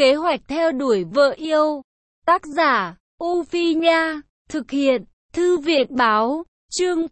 Kế hoạch theo đuổi vợ yêu. Tác giả, U Phi Nha. Thực hiện, Thư viện Báo. Chương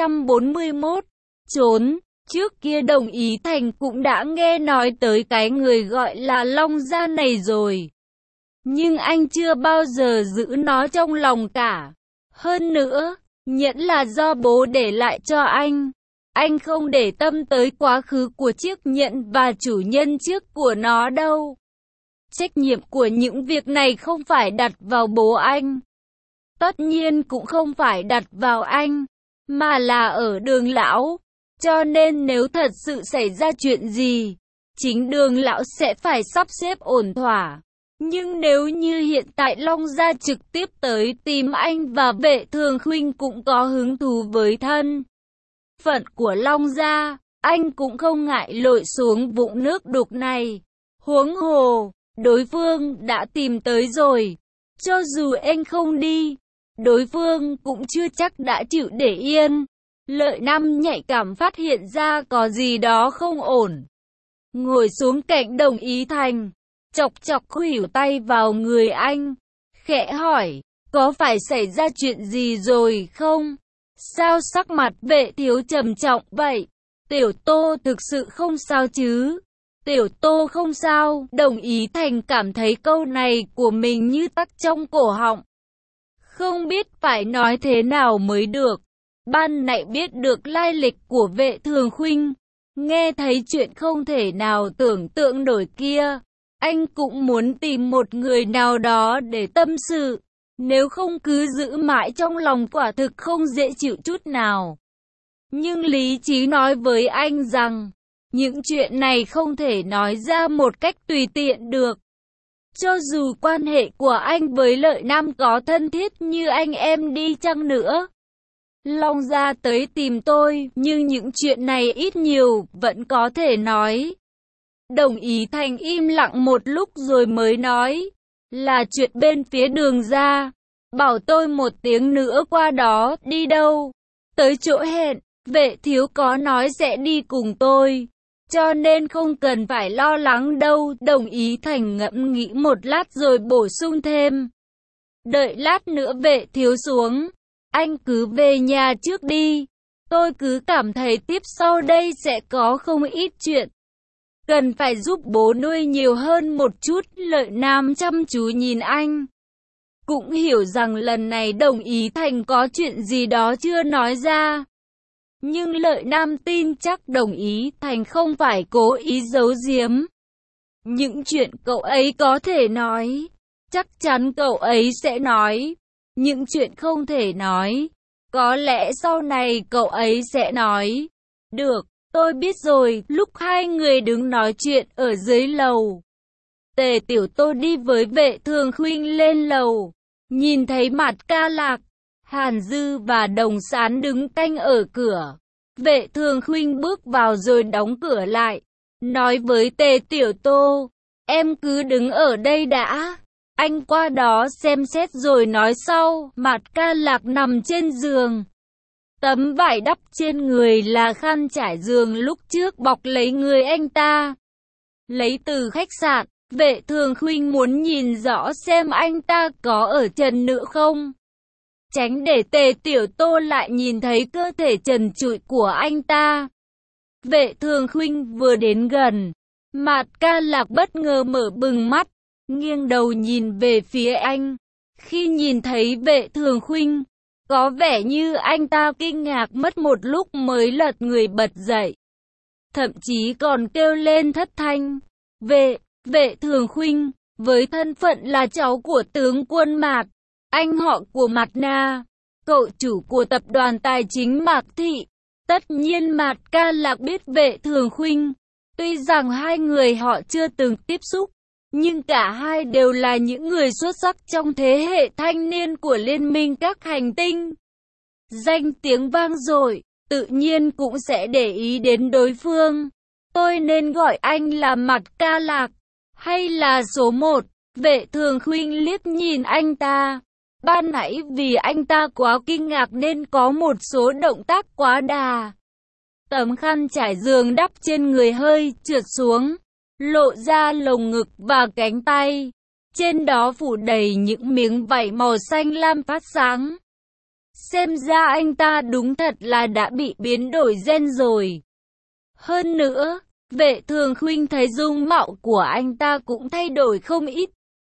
841. Trốn. Trước kia Đồng Ý Thành cũng đã nghe nói tới cái người gọi là Long Gia này rồi. Nhưng anh chưa bao giờ giữ nó trong lòng cả. Hơn nữa, nhẫn là do bố để lại cho anh. Anh không để tâm tới quá khứ của chiếc nhẫn và chủ nhân trước của nó đâu. Trách nhiệm của những việc này không phải đặt vào bố anh. Tất nhiên cũng không phải đặt vào anh, mà là ở Đường lão. Cho nên nếu thật sự xảy ra chuyện gì, chính Đường lão sẽ phải sắp xếp ổn thỏa. Nhưng nếu như hiện tại Long Gia trực tiếp tới tìm anh và Vệ Thường Khuynh cũng có hứng thú với thân phận của Long Gia, anh cũng không ngại lội xuống vũng nước đục này. Huống hồ, đối phương đã tìm tới rồi. Cho dù anh không đi, đối phương cũng chưa chắc đã chịu để yên. Lợi Nam nhạy cảm phát hiện ra có gì đó không ổn. Ngồi xuống cạnh Đồng Ý Thành, chọc chọc khuỷu tay vào người anh, khẽ hỏi, có phải xảy ra chuyện gì rồi không? Sao sắc mặt Vệ thiếu trầm trọng vậy? Tiểu Tô thực sự không sao chứ? Tiểu Tô không sao. Đồng Ý Thành cảm thấy câu này của mình như tắc trong cổ họng. Không biết phải nói thế nào mới được. Ban nãy biết được lai lịch của Vệ Thường Khuynh, nghe thấy chuyện không thể nào tưởng tượng nổi kia, anh cũng muốn tìm một người nào đó để tâm sự. Nếu không cứ giữ mãi trong lòng quả thực không dễ chịu chút nào. Nhưng lý trí nói với anh rằng, những chuyện này không thể nói ra một cách tùy tiện được. Cho dù quan hệ của anh với Lợi Nam có thân thiết như anh em đi chăng nữa. Long Gia tới tìm tôi, nhưng những chuyện này ít nhiều vẫn có thể nói. Đồng Ý Thành im lặng một lúc rồi mới nói, là chuyện bên phía Đường Gia. Bảo tôi một tiếng nữa qua đó. Đi đâu? Tới chỗ hẹn. Vệ thiếu có nói sẽ đi cùng tôi, cho nên không cần phải lo lắng đâu. Đồng Ý Thành ngẫm nghĩ một lát rồi bổ sung thêm, đợi lát nữa Vệ thiếu xuống, anh cứ về nhà trước đi. Tôi cứ cảm thấy tiếp sau đây sẽ có không ít chuyện cần phải giúp bố nuôi nhiều hơn một chút. Lợi Nam chăm chú nhìn anh, cũng hiểu rằng lần này Đồng Ý Thành có chuyện gì đó chưa nói ra. Nhưng Lợi Nam tin chắc Đồng Ý Thành không phải cố ý giấu giếm. Những chuyện cậu ấy có thể nói, chắc chắn cậu ấy sẽ nói. Những chuyện không thể nói, có lẽ sau này cậu ấy sẽ nói. Được, tôi biết rồi. Lúc hai người đứng nói chuyện ở dưới lầu, Tề Tiểu Tô đi với Vệ Thường Khuynh lên lầu, nhìn thấy Mạt Ca Lạc, Hàn Dư và Đồng Sán đứng canh ở cửa. Vệ Thường Khuynh bước vào rồi đóng cửa lại, nói với Tề Tiểu Tô, em cứ đứng ở đây đã, anh qua đó xem xét rồi nói sau. Mạt Ca Lạc nằm trên giường, tấm vải đắp trên người là khăn trải giường lúc trước bọc lấy người anh ta, lấy từ khách sạn. Vệ Thường Khuynh muốn nhìn rõ xem anh ta có ở trần nữa không, tránh để Tề Tiểu Tô lại nhìn thấy cơ thể trần trụi của anh ta. Vệ Thường Khuynh vừa đến gần, Mạt Ca Lạc bất ngờ mở bừng mắt, nghiêng đầu nhìn về phía anh. Khi nhìn thấy Vệ Thường Khuynh, có vẻ như anh ta kinh ngạc mất một lúc mới lật người bật dậy, thậm chí còn kêu lên thất thanh. Vệ Thường Khuynh, với thân phận là cháu của tướng quân Mạc, anh họ của Mạc Na, cậu chủ của tập đoàn tài chính Mạc Thị. Tất nhiên Mạt Ca Lạc biết Vệ Thường Khuynh. Tuy rằng hai người họ chưa từng tiếp xúc, nhưng cả hai đều là những người xuất sắc trong thế hệ thanh niên của Liên minh các hành tinh. Danh tiếng vang dội, tự nhiên cũng sẽ để ý đến đối phương. Tôi nên gọi anh là Mạt Ca Lạc, hay là số một? Vệ Thường Khuynh liếc nhìn anh ta. Ban nãy vì anh ta quá kinh ngạc nên có một số động tác quá đà. Tấm khăn trải giường đắp trên người hơi trượt xuống. lộ ra lồng ngực và cánh tay. Trên đó phủ đầy những miếng vảy màu xanh lam phát sáng. Xem ra anh ta đúng thật là đã bị biến đổi gen rồi. Hơn nữa, Vệ Thường Khuynh thấy dung mạo của anh ta cũng thay đổi không ít.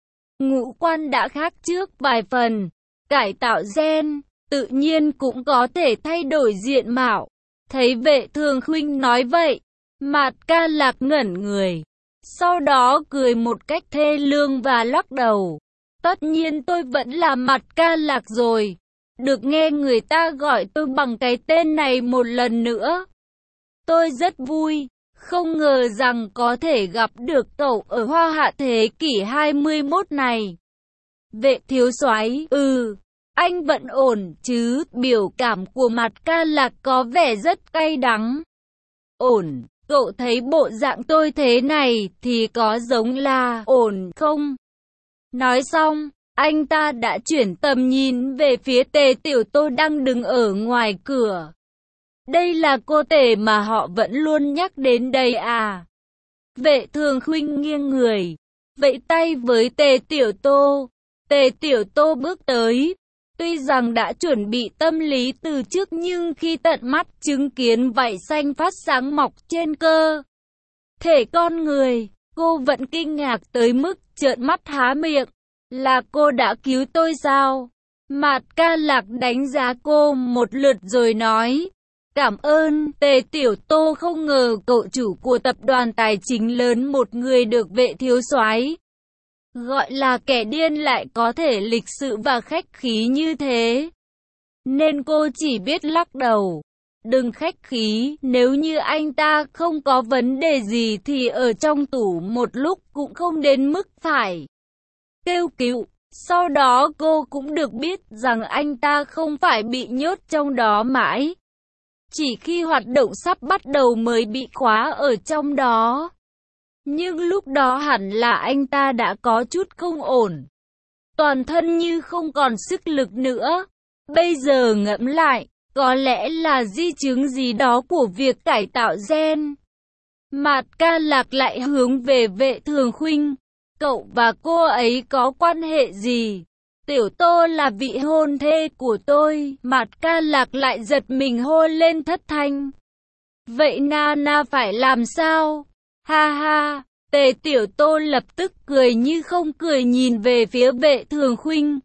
Ngũ quan đã khác trước vài phần. Cải tạo gen, tự nhiên cũng có thể thay đổi diện mạo. Thấy Vệ Thường Khuynh nói vậy, Mạt Ca Lạc ngẩn người. Sau đó cười một cách thê lương và lắc đầu. Tất nhiên tôi vẫn là Mạt Ca Lạc rồi. Được nghe người ta gọi tôi bằng cái tên này một lần nữa. Tôi rất vui, không ngờ rằng có thể gặp được cậu ở Hoa Hạ thế kỷ 21 này. Vệ thiếu soái, anh vẫn ổn chứ? Biểu cảm của Mạt Ca Lạc có vẻ rất cay đắng. Ổn, cậu thấy bộ dạng tôi thế này thì có giống là ổn không? Nói xong, anh ta đã chuyển tầm nhìn về phía Tề Tiểu Tô đang đứng ở ngoài cửa. Đây là cô Tề mà họ vẫn luôn nhắc đến đây à? Vệ Thường Khuynh nghiêng người, vẫy tay với Tề Tiểu Tô. Tề Tiểu Tô bước tới. Tuy rằng đã chuẩn bị tâm lý từ trước nhưng khi tận mắt chứng kiến vảy xanh phát sáng mọc trên cơ thể con người, cô vẫn kinh ngạc tới mức trợn mắt há miệng. Là cô đã cứu tôi sao? Mạt Ca Lạc đánh giá cô một lượt rồi nói. Cảm ơn, Tề Tiểu Tô, không ngờ cậu chủ của tập đoàn tài chính lớn một người được Vệ thiếu soái gọi là kẻ điên lại có thể lịch sự và khách khí như thế. Nên cô chỉ biết lắc đầu. Đừng khách khí, nếu như anh ta không có vấn đề gì thì ở trong tủ một lúc cũng không đến mức phải kêu cứu. Sau đó cô cũng được biết rằng anh ta không phải bị nhốt trong đó mãi. Chỉ khi hoạt động sắp bắt đầu mới bị khóa ở trong đó. Nhưng lúc đó hẳn là anh ta đã có chút không ổn. Toàn thân như không còn sức lực nữa. Bây giờ ngẫm lại, có lẽ là di chứng gì đó của việc cải tạo gen. Mạt Ca Lạc lại hướng về Vệ Thường Khuynh. Cậu và cô ấy có quan hệ gì? Tiểu Tô là vị hôn thê của tôi. Mạt Ca Lạc lại giật mình hô lên thất thanh. Vậy Nana phải làm sao? Ha ha, Tề Tiểu Tô lập tức cười như không cười nhìn về phía Vệ Thường Khuynh.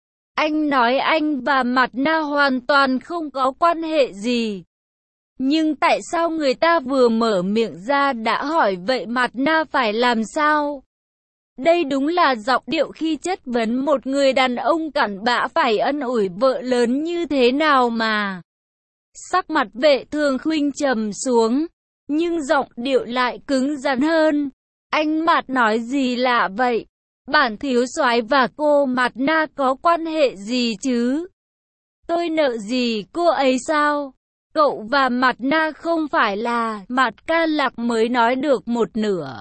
Anh nói anh và Mạt Na hoàn toàn không có quan hệ gì. Nhưng tại sao người ta vừa mở miệng ra đã hỏi vậy Mạt Na phải làm sao? Đây đúng là giọng điệu khi chất vấn một người đàn ông cặn bã phải ân ủi vợ lớn như thế nào mà. Sắc mặt Vệ Thường Khuynh trầm xuống, nhưng giọng điệu lại cứng rắn hơn. Anh Mạt nói gì lạ vậy? Bản thiếu soái và cô Mạt Na có quan hệ gì chứ? Tôi nợ gì cô ấy sao? Cậu và Mạt Na không phải là... Mạt Ca Lạc mới nói được một nửa.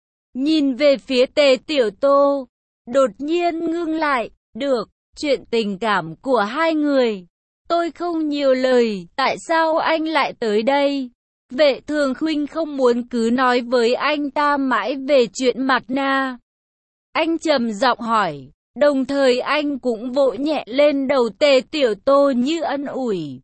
Nhìn về phía Tề Tiểu Tô, đột nhiên ngưng lại. Được, chuyện tình cảm của hai người tôi không nhiều lời. Tại sao anh lại tới đây? Vệ Thường Khuynh không muốn cứ nói với anh ta mãi về chuyện Mạt Na. Anh trầm giọng hỏi, đồng thời anh cũng vỗ nhẹ lên đầu Tề Tiểu Tô như ân ủi.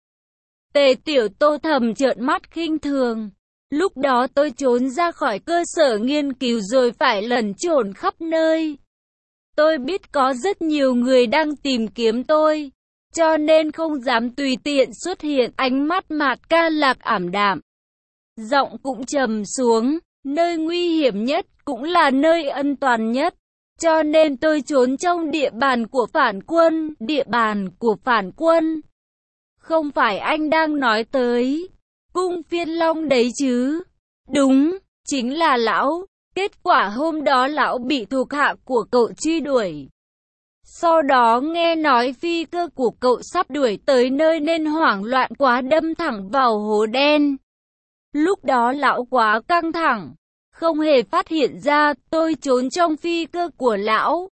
Tề Tiểu Tô thầm trợn mắt khinh thường. Lúc đó tôi trốn ra khỏi cơ sở nghiên cứu rồi phải lẩn trốn khắp nơi. Tôi biết có rất nhiều người đang tìm kiếm tôi, cho nên không dám tùy tiện xuất hiện. Ánh mắt Mạt Ca Lạc ảm đạm, giọng cũng trầm xuống. Nơi nguy hiểm nhất cũng là nơi an toàn nhất, cho nên tôi trốn trong địa bàn của phản quân. Địa bàn của phản quân? Không phải anh đang nói tới Cung Phiên Long đấy chứ? Đúng, chính là lão. Kết quả hôm đó lão bị thuộc hạ của cậu truy đuổi. Sau đó nghe nói phi cơ của cậu sắp đuổi tới nơi nên hoảng loạn quá đâm thẳng vào hố đen. Lúc đó lão quá căng thẳng, không hề phát hiện ra tôi trốn trong phi cơ của lão.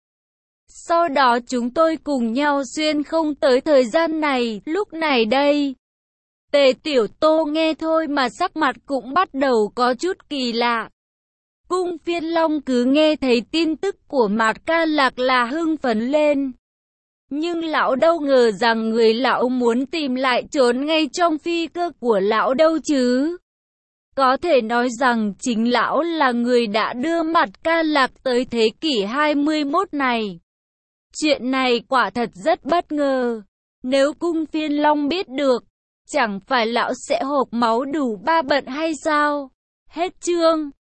Sau đó chúng tôi cùng nhau xuyên không tới thời gian này. Lúc này đây, Tề Tiểu Tô nghe thôi mà sắc mặt cũng bắt đầu có chút kỳ lạ. Cung Phiên Long cứ nghe thấy tin tức của Mạt Ca Lạc là hưng phấn lên. Nhưng lão đâu ngờ rằng người lão muốn tìm lại trốn ngay trong phi cơ của lão đâu chứ. Có thể nói rằng chính lão là người đã đưa Mạt Ca Lạc tới thế kỷ 21 này. Chuyện này quả thật rất bất ngờ. Nếu Cung Phiên Long biết được, chẳng phải lão sẽ hộc máu đủ ba bận hay sao? Hết chương.